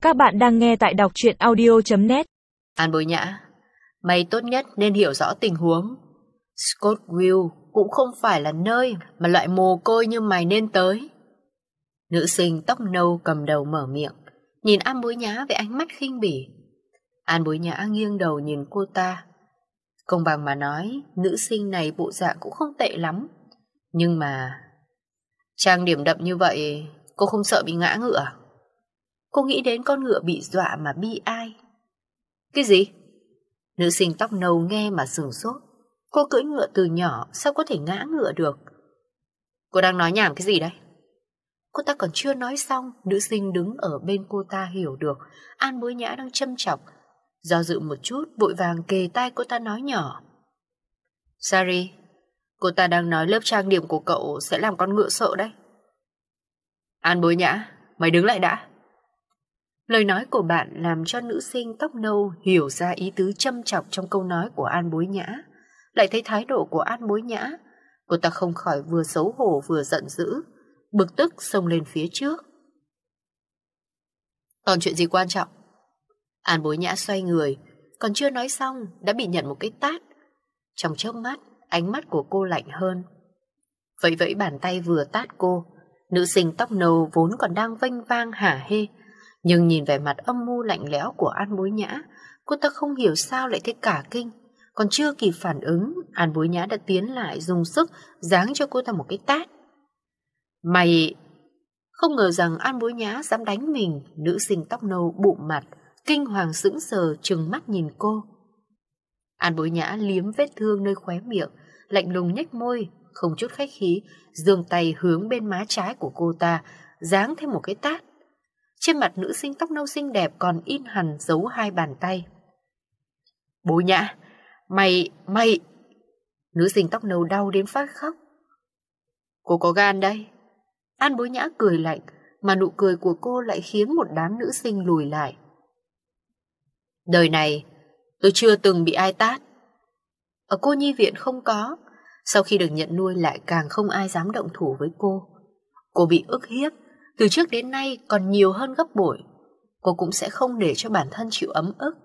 Các bạn đang nghe tại đọc truyện audio.net. An Bối Nhã, mày tốt nhất nên hiểu rõ tình huống. Scottsville cũng không phải là nơi mà loại mồ côi như mày nên tới. Nữ sinh tóc nâu cầm đầu mở miệng, nhìn An Bối Nhã với ánh mắt khinh bỉ. An Bối Nhã nghiêng đầu nhìn cô ta. Công bằng mà nói, nữ sinh này bộ dạng cũng không tệ lắm. Nhưng mà trang điểm đậm như vậy, cô không sợ bị ngã ngựa à? Cô nghĩ đến con ngựa bị dọa mà bi ai. Cái gì? Nữ sinh tóc nâu nghe mà sửng sốt. Cô cưỡi ngựa từ nhỏ, sao có thể ngã ngựa được? Cô đang nói nhảm cái gì đấy? Cô ta còn chưa nói xong, nữ sinh đứng ở bên cô ta hiểu được An Bối Nhã đang châm chọc. Do dự một chút, vội vàng kề tai cô ta nói nhỏ. Sari, cô ta đang nói lớp trang điểm của cậu sẽ làm con ngựa sợ đấy. An Bối Nhã, mày đứng lại đã. Lời nói của bạn làm cho nữ sinh tóc nâu hiểu ra ý tứ châm chọc trong câu nói của An Bối Nhã. Lại thấy thái độ của An Bối Nhã, cô ta không khỏi vừa xấu hổ vừa giận dữ, bực tức xông lên phía trước. Còn chuyện gì quan trọng? An Bối Nhã xoay người, còn chưa nói xong đã bị nhận một cái tát. Trong chớp mắt, ánh mắt của cô lạnh hơn. Vẫy vẫy bàn tay vừa tát cô, nữ sinh tóc nâu vốn còn đang vênh vang hả hê, nhưng nhìn vẻ mặt âm mưu lạnh lẽo của An Bối Nhã, cô ta không hiểu sao lại thấy cả kinh. Còn chưa kịp phản ứng, An Bối Nhã đã tiến lại dùng sức giáng cho cô ta một cái tát. Mày... Không ngờ rằng An Bối Nhã dám đánh mình. Nữ sinh tóc nâu bụm mặt, kinh hoàng sững sờ trừng mắt nhìn cô. An Bối Nhã liếm vết thương nơi khóe miệng, lạnh lùng nhếch môi, không chút khách khí, giương tay hướng bên má trái của cô ta, giáng thêm một cái tát. Trên mặt nữ sinh tóc nâu xinh đẹp còn in hằn dấu hai bàn tay. Bối Nhã, mày... Nữ sinh tóc nâu đau đến phát khóc. Cô có gan đây. An Bối Nhã cười lạnh, mà nụ cười của cô lại khiến một đám nữ sinh lùi lại. Đời này, tôi chưa từng bị ai tát. Ở cô nhi viện không có. Sau khi được nhận nuôi lại càng không ai dám động thủ với cô. Cô bị ức hiếp, từ trước đến nay còn nhiều hơn gấp bội. Cô cũng sẽ không để cho bản thân chịu ấm ức.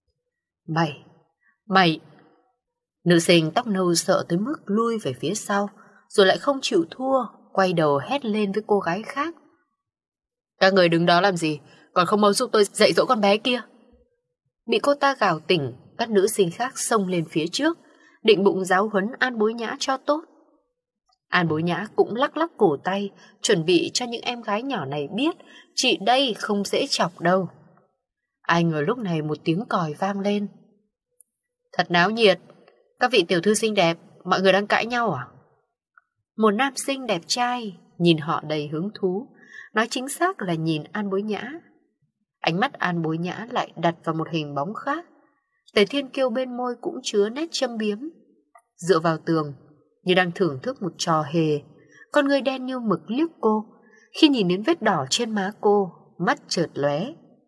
Mày... Nữ sinh tóc nâu sợ tới mức lui về phía sau, rồi lại không chịu thua, quay đầu hét lên với cô gái khác. Các người đứng đó làm gì, còn không mau giúp tôi dạy dỗ con bé kia. Bị cô ta gào tỉnh, các nữ sinh khác xông lên phía trước, định bụng giáo huấn An Bối Nhã cho tốt. An Bối Nhã cũng lắc lắc cổ tay, chuẩn bị cho những em gái nhỏ này biết chị đây không dễ chọc đâu. Ai ngờ lúc này một tiếng còi vang lên. Thật náo nhiệt. Các vị tiểu thư xinh đẹp, mọi người đang cãi nhau à? Một nam sinh đẹp trai nhìn họ đầy hứng thú, nói chính xác là nhìn An Bối Nhã. Ánh mắt An Bối Nhã lại đặt vào một hình bóng khác. Tề Thiên Kiêu bên môi cũng chứa nét châm biếm, dựa vào tường như đang thưởng thức một trò hề. Con người đen như mực liếc cô. Khi nhìn đến vết đỏ trên má cô, mắt chợt lóe.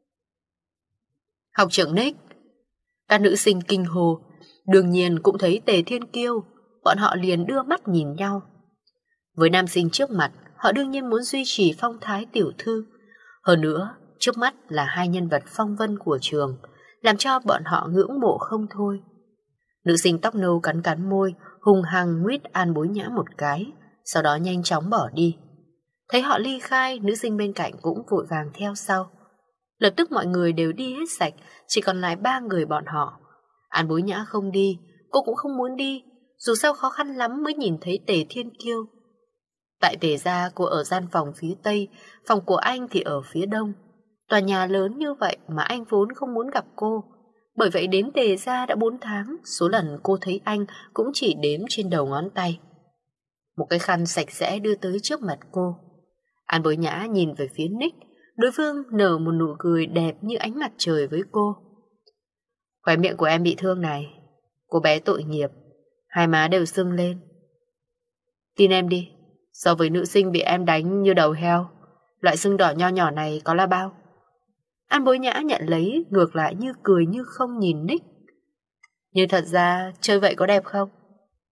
Học trưởng Nick. Các nữ sinh kinh hô, đương nhiên cũng thấy Tề Thiên Kiêu. Bọn họ liền đưa mắt nhìn nhau. Với nam sinh trước mặt, họ đương nhiên muốn duy trì phong thái tiểu thư. Hơn nữa, trước mắt là hai nhân vật phong vân của trường, làm cho bọn họ ngưỡng mộ không thôi. Nữ sinh tóc nâu cắn cắn môi, hung hăng nguyết An Bối Nhã một cái, sau đó nhanh chóng bỏ đi. Thấy họ ly khai, nữ sinh bên cạnh cũng vội vàng theo sau. Lập tức mọi người đều đi hết sạch, chỉ còn lại ba người bọn họ. An Bối Nhã không đi, cô cũng không muốn đi, dù sao khó khăn lắm mới nhìn thấy Tề Thiên Kiêu. Tại Tề gia cô ở gian phòng phía tây, phòng của anh thì ở phía đông. Tòa nhà lớn như vậy mà anh vốn không muốn gặp cô. Bởi vậy đến Tề gia đã 4 tháng, số lần cô thấy anh cũng chỉ đếm trên đầu ngón tay. Một cái khăn sạch sẽ đưa tới trước mặt cô. An Bối Nhã nhìn về phía Nick, đối phương nở một nụ cười đẹp như ánh mặt trời với cô. Khóe miệng của em bị thương này. Cô bé tội nghiệp, hai má đều sưng lên. Tin em đi, so với nữ sinh bị em đánh như đầu heo, loại sưng đỏ nho nhỏ này có là bao. An Bối Nhã nhận lấy, ngược lại như cười như không nhìn Nick. Nhưng thật ra chơi vậy có đẹp không?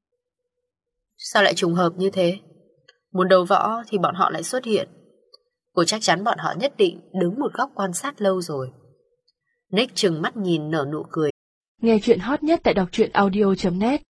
Sao lại trùng hợp như thế? Muốn đấu võ thì bọn họ lại xuất hiện. Cô chắc chắn bọn họ nhất định đứng một góc quan sát lâu rồi. Nick trừng mắt nhìn nở nụ cười. Nghe chuyện hot nhất tại đọc truyện audio.net